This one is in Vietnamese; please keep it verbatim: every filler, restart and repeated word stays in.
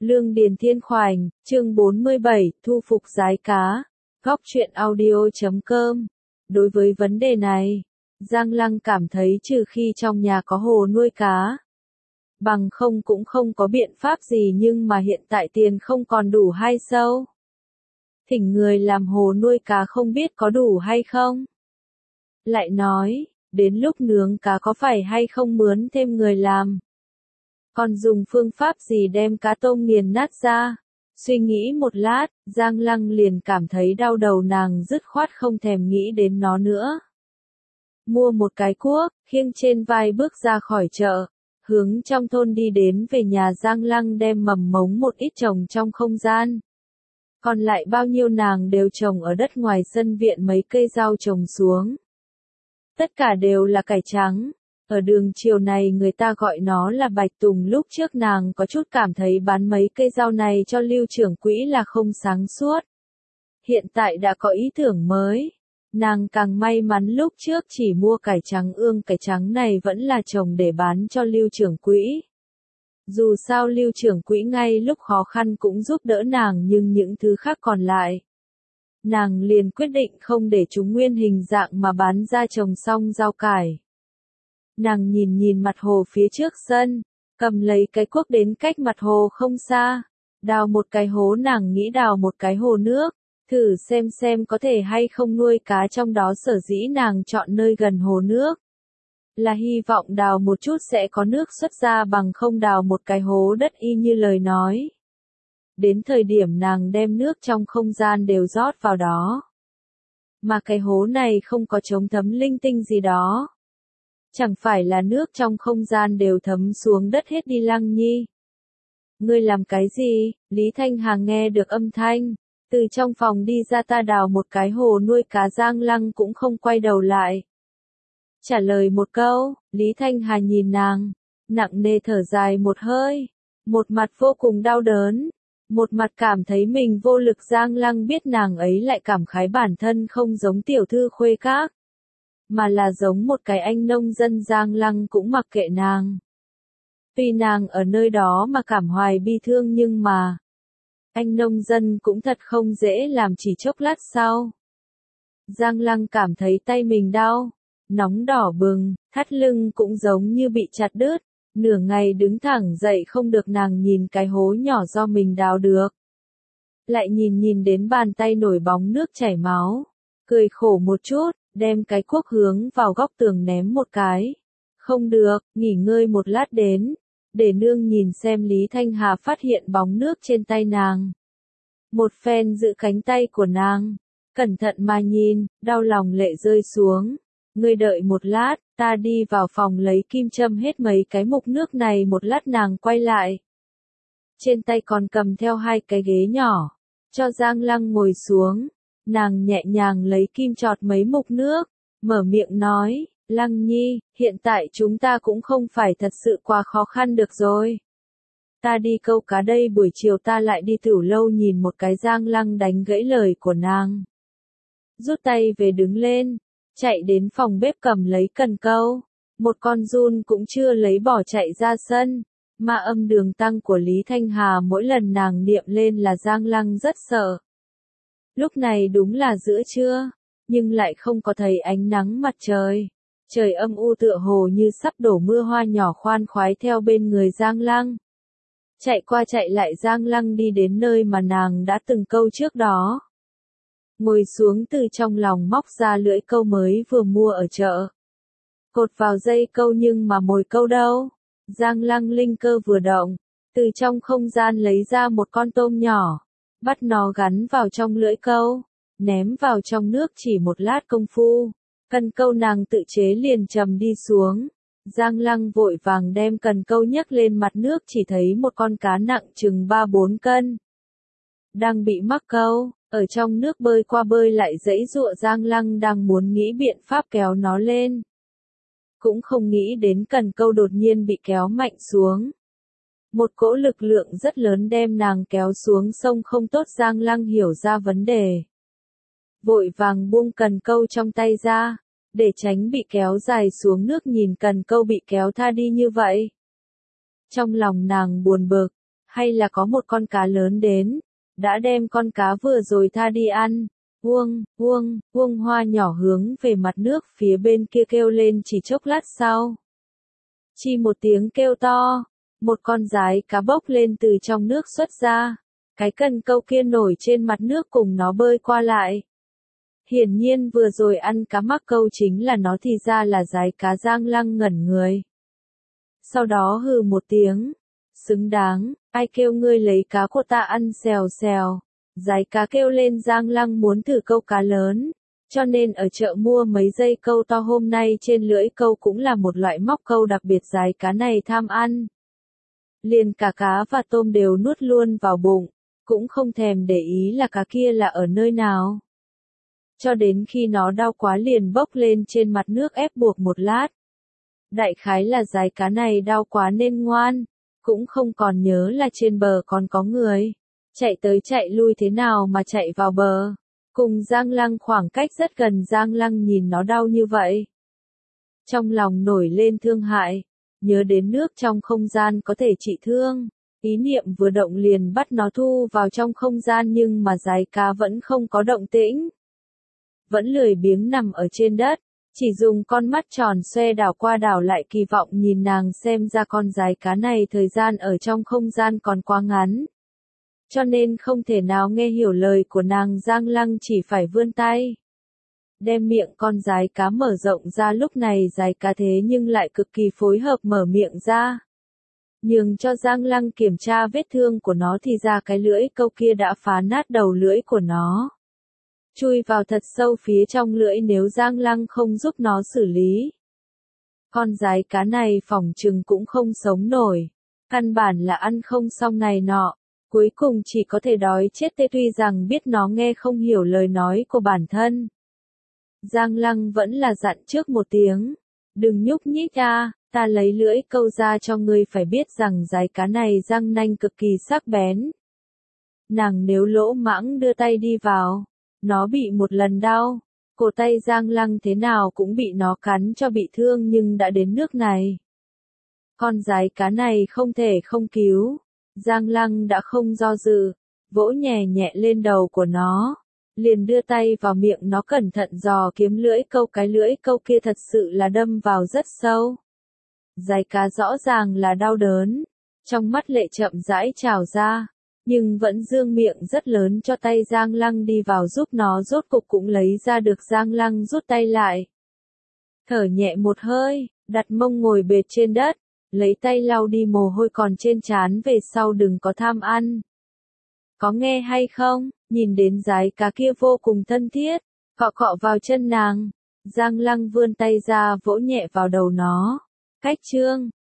Lương Điền Thiên Khoảnh, chương bốn mươi bảy, thu phục giái cá. Góc truyện audio chấm com. Đối với vấn đề này, Giang Lăng cảm thấy trừ khi trong nhà có hồ nuôi cá, bằng không cũng không có biện pháp gì, nhưng mà hiện tại tiền không còn đủ hay sao? Thỉnh người làm hồ nuôi cá không biết có đủ hay không? Lại nói, đến lúc nướng cá có phải hay không mướn thêm người làm? Còn dùng phương pháp gì đem cá tôm nghiền nát ra? Suy nghĩ một lát, Giang Lăng liền cảm thấy đau đầu, nàng dứt khoát không thèm nghĩ đến nó nữa. Mua một cái cuốc, khiêng trên vai bước ra khỏi chợ, hướng trong thôn đi đến. Về nhà Giang Lăng đem mầm mống một ít trồng trong không gian. Còn lại bao nhiêu nàng đều trồng ở đất ngoài sân viện, mấy cây rau trồng xuống. Tất cả đều là cải trắng. Ở đường chiều này người ta gọi nó là bạch tùng. Lúc trước nàng có chút cảm thấy bán mấy cây rau này cho Lưu trưởng quỹ là không sáng suốt. Hiện tại đã có ý tưởng mới. Nàng càng may mắn lúc trước chỉ mua cải trắng ương, cải trắng này vẫn là trồng để bán cho Lưu trưởng quỹ. Dù sao Lưu trưởng quỹ ngay lúc khó khăn cũng giúp đỡ nàng, nhưng những thứ khác còn lại, nàng liền quyết định không để chúng nguyên hình dạng mà bán ra. Trồng xong rau cải, nàng nhìn nhìn mặt hồ phía trước sân, cầm lấy cái cuốc đến cách mặt hồ không xa, đào một cái hố. Nàng nghĩ đào một cái hồ nước, thử xem xem có thể hay không nuôi cá trong đó. Sở dĩ nàng chọn nơi gần hồ nước, là hy vọng đào một chút sẽ có nước xuất ra, bằng không đào một cái hố đất y như lời nói. Đến thời điểm nàng đem nước trong không gian đều rót vào đó. Mà cái hố này không có chống thấm linh tinh gì đó. Chẳng phải là nước trong không gian đều thấm xuống đất hết đi. Lăng Nhi, ngươi làm cái gì? Lý Thanh Hà nghe được âm thanh, từ trong phòng đi ra. Ta đào một cái hồ nuôi cá. Giang Lăng cũng không quay đầu lại, trả lời một câu. Lý Thanh Hà nhìn nàng, nặng nề thở dài một hơi, một mặt vô cùng đau đớn, một mặt cảm thấy mình vô lực. Giang Lăng biết nàng ấy lại cảm khái bản thân không giống tiểu thư khuê các, mà là giống một cái anh nông dân. Giang Lăng cũng mặc kệ nàng. Tuy nàng ở nơi đó mà cảm hoài bi thương, nhưng mà anh nông dân cũng thật không dễ làm. Chỉ chốc lát sau, Giang Lăng cảm thấy tay mình đau, nóng đỏ bừng, thắt lưng cũng giống như bị chặt đứt. Nửa ngày đứng thẳng dậy không được. Nàng nhìn cái hố nhỏ do mình đào được, lại nhìn nhìn đến bàn tay nổi bóng nước chảy máu, cười khổ một chút, đem cái cuốc hướng vào góc tường ném một cái. Không được, nghỉ ngơi một lát đến, để nương nhìn xem. Lý Thanh Hà phát hiện bóng nước trên tay nàng, một phen giữ cánh tay của nàng, cẩn thận mà nhìn, đau lòng lệ rơi xuống. Ngươi đợi một lát, ta đi vào phòng lấy kim châm hết mấy cái mục nước này. Một lát nàng quay lại, trên tay còn cầm theo hai cái ghế nhỏ, cho Giang Lăng ngồi xuống. Nàng nhẹ nhàng lấy kim chọt mấy mục nước, mở miệng nói, Lăng Nhi, hiện tại chúng ta cũng không phải thật sự quá khó khăn được rồi. Ta đi câu cá đây, buổi chiều ta lại đi tửu lâu nhìn một cái. Giang Lăng đánh gãy lời của nàng, rút tay về đứng lên, chạy đến phòng bếp cầm lấy cần câu, một con giun cũng chưa lấy bỏ chạy ra sân. Ma âm đường tăng của Lý Thanh Hà mỗi lần nàng niệm lên là Giang Lăng rất sợ. Lúc này đúng là giữa trưa, nhưng lại không có thấy ánh nắng mặt trời. Trời âm u tựa hồ như sắp đổ mưa. Hoa nhỏ khoan khoái theo bên người Giang Lăng, chạy qua chạy lại. Giang Lăng đi đến nơi mà nàng đã từng câu trước đó, ngồi xuống, từ trong lòng móc ra lưỡi câu mới vừa mua ở chợ, cột vào dây câu. Nhưng mà mồi câu đâu? Giang Lăng linh cơ vừa động, từ trong không gian lấy ra một con tôm nhỏ, bắt nó gắn vào trong lưỡi câu, ném vào trong nước. Chỉ một lát công phu, cần câu nàng tự chế liền trầm đi xuống. Giang Lăng vội vàng đem cần câu nhấc lên mặt nước, chỉ thấy một con cá nặng chừng ba bốn cân, đang bị mắc câu, ở trong nước bơi qua bơi lại giãy giụa. Giang Lăng đang muốn nghĩ biện pháp kéo nó lên, cũng không nghĩ đến cần câu đột nhiên bị kéo mạnh xuống. Một cỗ lực lượng rất lớn đem nàng kéo xuống sông không tốt. Giang Lăng hiểu ra vấn đề, vội vàng buông cần câu trong tay ra, để tránh bị kéo dài xuống nước. Nhìn cần câu bị kéo tha đi như vậy, trong lòng nàng buồn bực, hay là có một con cá lớn đến, đã đem con cá vừa rồi tha đi ăn. Uông, uông, uông Hoa nhỏ hướng về mặt nước phía bên kia kêu lên chỉ chốc lát sau. Chi một tiếng kêu to, một con giái cá bốc lên từ trong nước xuất ra, cái cần câu kia nổi trên mặt nước cùng nó bơi qua lại. Hiển nhiên vừa rồi ăn cá mắc câu chính là nó thì ra là giái cá. Giang Lăng ngẩn người. Sau đó hừ một tiếng, xứng đáng, ai kêu ngươi lấy cá của ta ăn xèo xèo. Giái cá kêu lên. Giang Lăng muốn thử câu cá lớn, cho nên ở chợ mua mấy dây câu to hôm nay trên lưỡi câu cũng là một loại móc câu đặc biệt giái cá này tham ăn. Liền cả cá và tôm đều nuốt luôn vào bụng, cũng không thèm để ý là cá kia là ở nơi nào. Cho đến khi nó đau quá liền bốc lên trên mặt nước ép buộc một lát. Đại khái là giái cá này đau quá nên ngoan, cũng không còn nhớ là trên bờ còn có người. Chạy tới chạy lui thế nào mà chạy vào bờ. Cùng Giang Lăng khoảng cách rất gần. Giang Lăng nhìn nó đau như vậy, trong lòng nổi lên thương hại, nhớ đến nước trong không gian có thể trị thương. Ý niệm vừa động liền bắt nó thu vào trong không gian, nhưng mà giái cá vẫn không có động tĩnh. Vẫn lười biếng nằm ở trên đất, chỉ dùng con mắt tròn xoe đảo qua đảo lại kỳ vọng nhìn nàng. Xem ra con giái cá này thời gian ở trong không gian còn quá ngắn, cho nên không thể nào nghe hiểu lời của nàng. Giang Lăng chỉ phải vươn tay, đem miệng con giái cá mở rộng ra. Lúc này giái cá thế nhưng lại cực kỳ phối hợp mở miệng ra, nhường cho Giang Lăng kiểm tra vết thương của nó. Thì ra cái lưỡi câu kia đã phá nát đầu lưỡi của nó, chui vào thật sâu phía trong lưỡi. Nếu Giang Lăng không giúp nó xử lý, con giái cá này phỏng chừng cũng không sống nổi, căn bản là ăn không xong này nọ, cuối cùng chỉ có thể đói chết tê. Tuy rằng biết nó nghe không hiểu lời nói của bản thân, Giang Lăng vẫn là dặn trước một tiếng, đừng nhúc nhích a, ta lấy lưỡi câu ra cho ngươi. Phải biết rằng giái cá này răng nanh cực kỳ sắc bén, nàng nếu lỗ mãng đưa tay đi vào, nó bị một lần đau, cổ tay Giang Lăng thế nào cũng bị nó cắn cho bị thương. Nhưng đã đến nước này, con giái cá này không thể không cứu. Giang Lăng đã không do dự, vỗ nhẹ nhẹ lên đầu của nó, liền đưa tay vào miệng nó cẩn thận dò kiếm lưỡi câu. Cái lưỡi câu kia thật sự là đâm vào rất sâu. Giái cá rõ ràng là đau đớn, trong mắt lệ chậm rãi trào ra, nhưng vẫn dương miệng rất lớn cho tay Giang Lăng đi vào giúp nó. Rốt cục cũng lấy ra được. Giang Lăng rút tay lại, thở nhẹ một hơi, đặt mông ngồi bệt trên đất, lấy tay lau đi mồ hôi còn trên trán. Về sau đừng có tham ăn. Có nghe hay không? Nhìn đến giái cá kia vô cùng thân thiết, cọ cọ vào chân nàng. Giang Lăng vươn tay ra vỗ nhẹ vào đầu nó. Cách chương